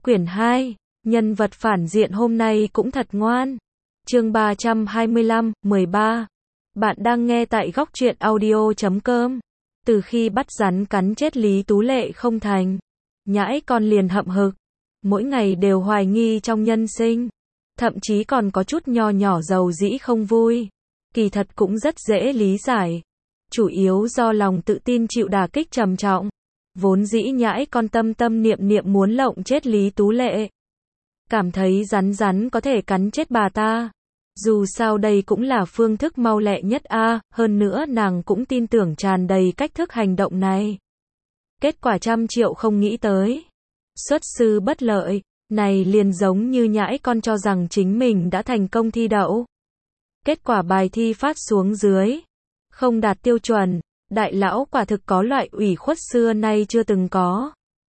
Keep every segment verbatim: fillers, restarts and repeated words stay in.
Quyển hai, nhân vật phản diện hôm nay cũng thật ngoan. Chương ba trăm hai mươi lăm, mười ba. Bạn đang nghe tại góc truyện audio chấm com. Từ khi bắt rắn cắn chết Lý Tú Lệ không thành, nhãi con liền hậm hực, mỗi ngày đều hoài nghi trong nhân sinh, thậm chí còn có chút nho nhỏ dầu dĩ không vui. Kỳ thật cũng rất dễ lý giải, chủ yếu do lòng tự tin chịu đả kích trầm trọng. Vốn dĩ nhãi con tâm tâm niệm niệm muốn lộng chết Lý Tú Lệ, cảm thấy rắn rắn có thể cắn chết bà ta. Dù sao đây cũng là phương thức mau lẹ nhất a, à, hơn nữa nàng cũng tin tưởng tràn đầy cách thức hành động này. Kết quả trăm triệu không nghĩ tới. Xuất sư bất lợi, này liền giống như nhãi con cho rằng chính mình đã thành công thi đậu. Kết quả bài thi phát xuống dưới, không đạt tiêu chuẩn, đại lão quả thực có loại ủy khuất xưa nay chưa từng có.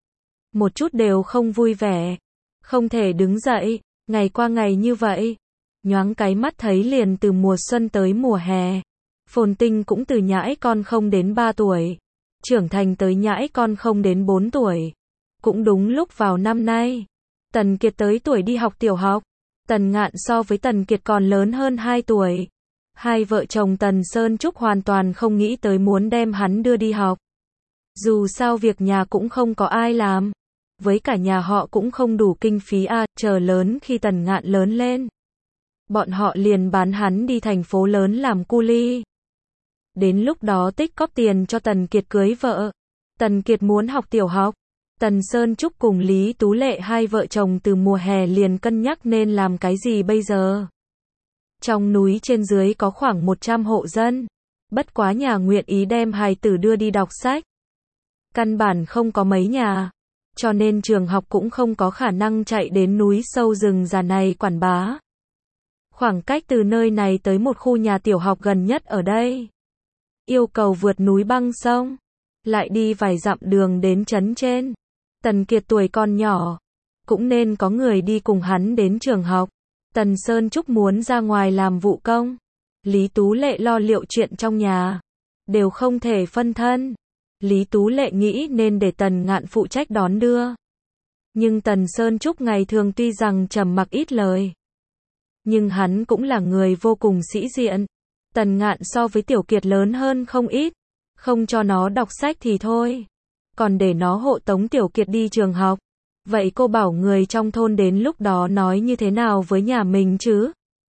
Một chút đều không vui vẻ, không thể đứng dậy, ngày qua ngày như vậy. Nhoáng cái mắt thấy liền từ mùa xuân tới mùa hè. Phồn Tinh cũng từ nhãi con không đến ba tuổi, trưởng thành tới nhãi con không đến bốn tuổi. Cũng đúng lúc vào năm nay, Tần Kiệt tới tuổi đi học tiểu học. Tần Ngạn so với Tần Kiệt còn lớn hơn hai tuổi. Hai vợ chồng Tần Sơn Trúc hoàn toàn không nghĩ tới muốn đem hắn đưa đi học. Dù sao việc nhà cũng không có ai làm, với cả nhà họ cũng không đủ kinh phí a, à, chờ lớn khi Tần Ngạn lớn lên, bọn họ liền bán hắn đi thành phố lớn làm cu li. Đến lúc đó tích cóp tiền cho Tần Kiệt cưới vợ. Tần Kiệt muốn học tiểu học. Tần Sơn Trúc cùng Lý Tú Lệ hai vợ chồng từ mùa hè liền cân nhắc nên làm cái gì bây giờ. Trong núi trên dưới có khoảng một trăm hộ dân, bất quá nhà nguyện ý đem hài tử đưa đi đọc sách. Căn bản không có mấy nhà, cho nên trường học cũng không có khả năng chạy đến núi sâu rừng già này quản bá. Khoảng cách từ nơi này tới một khu nhà tiểu học gần nhất ở đây, yêu cầu vượt núi băng sông, lại đi vài dặm đường đến trấn trên. Tần Kiệt tuổi còn nhỏ, cũng nên có người đi cùng hắn đến trường học. Tần Sơn Trúc muốn ra ngoài làm vụ công, Lý Tú Lệ lo liệu chuyện trong nhà, đều không thể phân thân. Lý Tú Lệ nghĩ nên để Tần Ngạn phụ trách đón đưa. Nhưng Tần Sơn Trúc ngày thường tuy rằng trầm mặc ít lời, nhưng hắn cũng là người vô cùng sĩ diện. Tần Ngạn so với Tiểu Kiệt lớn hơn không ít, không cho nó đọc sách thì thôi, còn để nó hộ tống Tiểu Kiệt đi trường học. Vậy cô bảo người trong thôn đến lúc đó nói như thế nào với nhà mình chứ?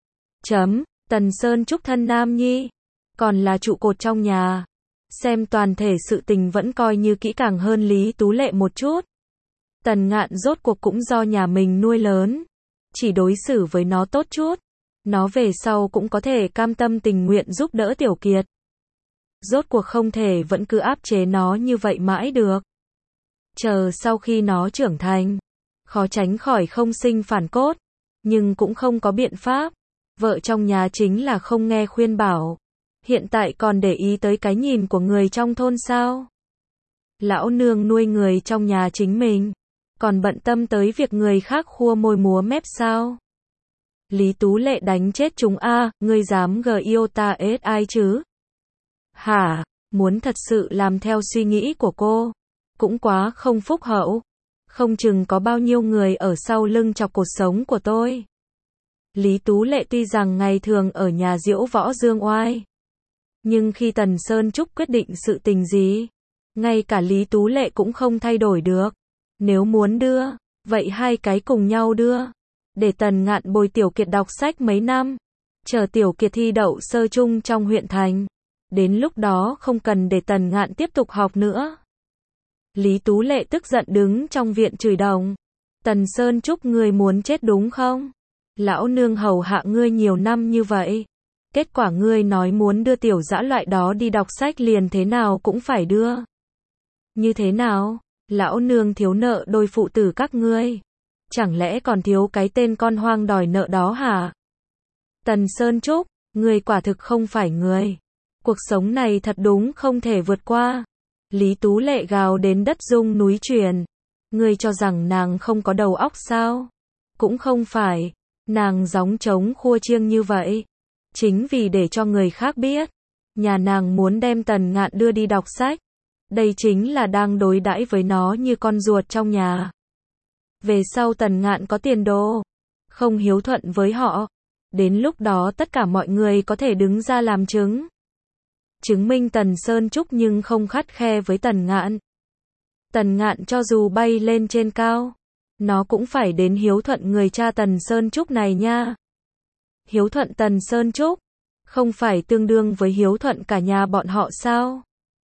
Chấm, Tần Sơn Trúc thân nam nhi, còn là trụ cột trong nhà, xem toàn thể sự tình vẫn coi như kỹ càng hơn Lý Tú Lệ một chút. Tần Ngạn rốt cuộc cũng do nhà mình nuôi lớn, chỉ đối xử với nó tốt chút, nó về sau cũng có thể cam tâm tình nguyện giúp đỡ Tiểu Kiệt. Rốt cuộc không thể vẫn cứ áp chế nó như vậy mãi được. Chờ sau khi nó trưởng thành, khó tránh khỏi không sinh phản cốt, nhưng cũng không có biện pháp. Vợ trong nhà chính là không nghe khuyên bảo, hiện tại còn để ý tới cái nhìn của người trong thôn sao? Lão nương nuôi người trong nhà chính mình, còn bận tâm tới việc người khác khua môi múa mép sao? Lý Tú Lệ đánh chết chúng a, à, ngươi dám gờ yêu ta ết ai chứ? Hả, muốn thật sự làm theo suy nghĩ của cô, cũng quá không phúc hậu, không chừng có bao nhiêu người ở sau lưng chọc cuộc sống của tôi. Lý Tú Lệ tuy rằng ngày thường ở nhà diễu võ dương oai, nhưng khi Tần Sơn Trúc quyết định sự tình gì, ngay cả Lý Tú Lệ cũng không thay đổi được. Nếu muốn đưa, vậy hai cái cùng nhau đưa, để Tần Ngạn bồi Tiểu Kiệt đọc sách mấy năm, chờ Tiểu Kiệt thi đậu sơ trung trong huyện thành, đến lúc đó không cần để Tần Ngạn tiếp tục học nữa. Lý Tú Lệ tức giận đứng trong viện chửi đồng. Tần Sơn Trúc, ngươi muốn chết đúng không? Lão nương hầu hạ ngươi nhiều năm như vậy, kết quả ngươi nói muốn đưa tiểu dã loại đó đi đọc sách liền thế nào cũng phải đưa. Như thế nào? Lão nương thiếu nợ đôi phụ tử các ngươi, chẳng lẽ còn thiếu cái tên con hoang đòi nợ đó hả? Tần Sơn Trúc, ngươi quả thực không phải người. Cuộc sống này thật đúng không thể vượt qua. Lý Tú Lệ gào đến đất rung núi chuyển. Ngươi cho rằng nàng không có đầu óc sao? Cũng không phải, nàng gióng trống khua chiêng như vậy, chính vì để cho người khác biết, nhà nàng muốn đem Tần Ngạn đưa đi đọc sách. Đây chính là đang đối đãi với nó như con ruột trong nhà. về sau Tần Ngạn có tiền đồ, không hiếu thuận với họ, đến lúc đó tất cả mọi người có thể đứng ra làm chứng. Chứng minh Tần Sơn Trúc nhưng không khắt khe với Tần Ngạn. Tần Ngạn cho dù bay lên trên cao, nó cũng phải đến hiếu thuận người cha Tần Sơn Trúc này nha. Hiếu thuận Tần Sơn Trúc, không phải tương đương với hiếu thuận cả nhà bọn họ sao?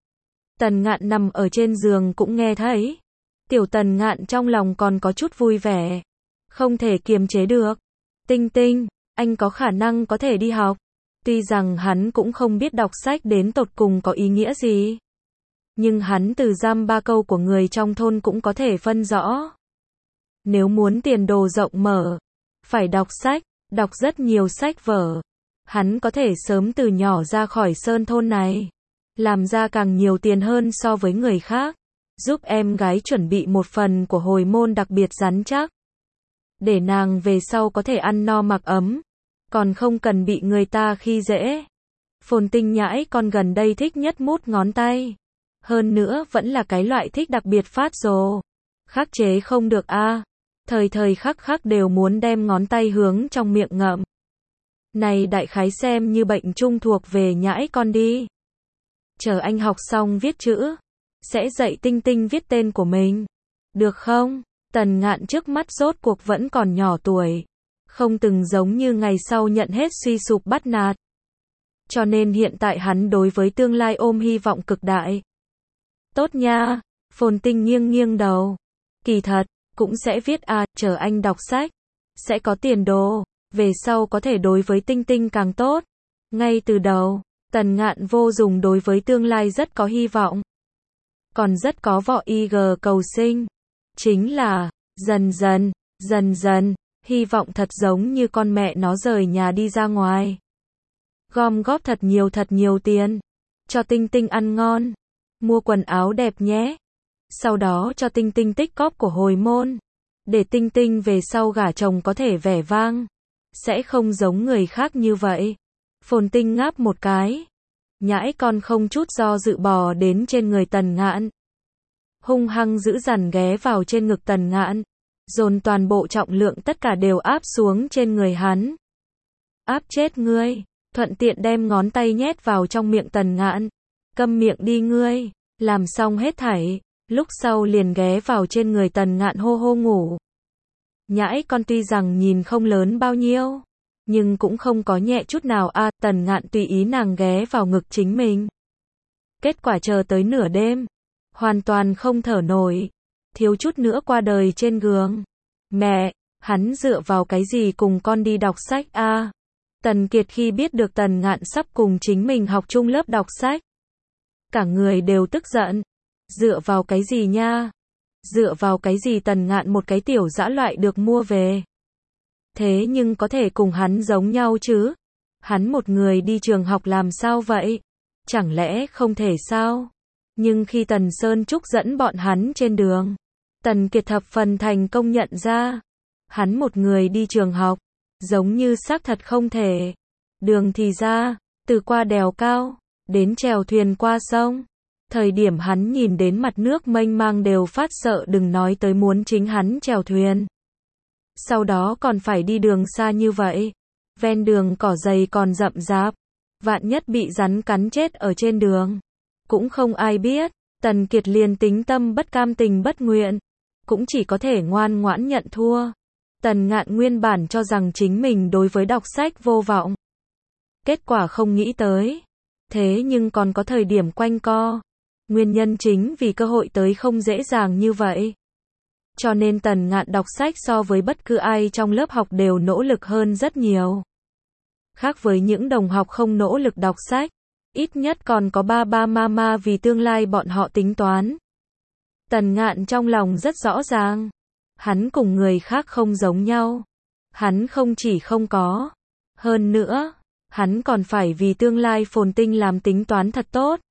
Tần Ngạn nằm ở trên giường cũng nghe thấy. Tiểu Tần Ngạn trong lòng còn có chút vui vẻ, không thể kiềm chế được. Tinh Tinh, anh có khả năng có thể đi học. Tuy rằng hắn cũng không biết đọc sách đến tột cùng có ý nghĩa gì, nhưng hắn từ giam ba câu của người trong thôn cũng có thể phân rõ. Nếu muốn tiền đồ rộng mở, phải đọc sách, đọc rất nhiều sách vở. Hắn có thể sớm từ nhỏ ra khỏi sơn thôn này, làm ra càng nhiều tiền hơn so với người khác, giúp em gái chuẩn bị một phần của hồi môn đặc biệt rắn chắc, để nàng về sau có thể ăn no mặc ấm, còn không cần bị người ta khi dễ. Phồn Tinh nhãi con gần đây thích nhất mút ngón tay, hơn nữa vẫn là cái loại thích đặc biệt phát rồ, khắc chế không được a, à. Thời thời khắc khắc đều muốn đem ngón tay hướng trong miệng ngậm. Này đại khái xem như bệnh chung thuộc về nhãi con đi. Chờ anh học xong viết chữ, sẽ dạy Tinh Tinh viết tên của mình, được không? Tần Ngạn trước mắt rốt cuộc vẫn còn nhỏ tuổi, không từng giống như ngày sau nhận hết suy sụp bắt nạt. Cho nên hiện tại hắn đối với tương lai ôm hy vọng cực đại. Tốt nha, Phồn Tinh nghiêng nghiêng đầu. Kỳ thật, cũng sẽ viết à, chờ anh đọc sách, sẽ có tiền đồ, về sau có thể đối với Tinh Tinh càng tốt. Ngay từ đầu, Tần Ngạn vô dụng đối với tương lai rất có hy vọng, còn rất có vỏ i giê cầu sinh. Chính là, dần dần, dần dần, hy vọng thật giống như con mẹ nó rời nhà đi ra ngoài, gom góp thật nhiều thật nhiều tiền, cho Tinh Tinh ăn ngon, mua quần áo đẹp nhé. Sau đó cho Tinh Tinh tích cóp của hồi môn, để Tinh Tinh về sau gả chồng có thể vẻ vang, sẽ không giống người khác như vậy. Phồn Tinh ngáp một cái, nhãi con không chút do dự bò đến trên người Tần Ngạn, hung hăng giữ dằn ghé vào trên ngực Tần Ngạn, dồn toàn bộ trọng lượng tất cả đều áp xuống trên người hắn. Áp chết ngươi, thuận tiện đem ngón tay nhét vào trong miệng Tần Ngạn. Câm miệng đi ngươi, làm xong hết thảy, lúc sau liền ghé vào trên người Tần Ngạn hô hô ngủ. Nhãi con tuy rằng nhìn không lớn bao nhiêu, nhưng cũng không có nhẹ chút nào a, à, Tần Ngạn tùy ý nàng ghé vào ngực chính mình. Kết quả chờ tới nửa đêm, hoàn toàn không thở nổi, thiếu chút nữa qua đời trên giường. Mẹ, hắn dựa vào cái gì cùng con đi đọc sách a? À? Tần Kiệt khi biết được Tần Ngạn sắp cùng chính mình học chung lớp đọc sách, cả người đều tức giận. Dựa vào cái gì nha? Dựa vào cái gì Tần Ngạn một cái tiểu dã loại được mua về? Thế nhưng có thể cùng hắn giống nhau chứ? Hắn một người đi trường học làm sao vậy? Chẳng lẽ không thể sao? Nhưng khi Tần Sơn Trúc dẫn bọn hắn trên đường, Tần Kiệt thập phần thành công nhận ra, hắn một người đi trường học, giống như xác thật không thể. Đường thì ra, từ qua đèo cao, đến chèo thuyền qua sông. Thời điểm hắn nhìn đến mặt nước mênh mang đều phát sợ, đừng nói tới muốn chính hắn chèo thuyền. Sau đó còn phải đi đường xa như vậy, ven đường cỏ dày còn rậm rạp, vạn nhất bị rắn cắn chết ở trên đường, cũng không ai biết. Tần Kiệt liền tính tâm bất cam tình bất nguyện, cũng chỉ có thể ngoan ngoãn nhận thua. Tần Ngạn nguyên bản cho rằng chính mình đối với đọc sách vô vọng, kết quả không nghĩ tới, thế nhưng còn có thời điểm quanh co. Nguyên nhân chính vì cơ hội tới không dễ dàng như vậy. Cho nên Tần Ngạn đọc sách so với bất cứ ai trong lớp học đều nỗ lực hơn rất nhiều. Khác với những đồng học không nỗ lực đọc sách, ít nhất còn có ba ba mama vì tương lai bọn họ tính toán. Tần Ngạn trong lòng rất rõ ràng, hắn cùng người khác không giống nhau. Hắn không chỉ không có, hơn nữa, hắn còn phải vì tương lai Phồn Tinh làm tính toán thật tốt.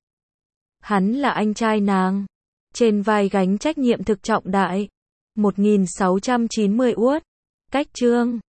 Hắn là anh trai nàng, trên vai gánh trách nhiệm thực trọng đại. một nghìn sáu trăm chín mươi uất, cách chương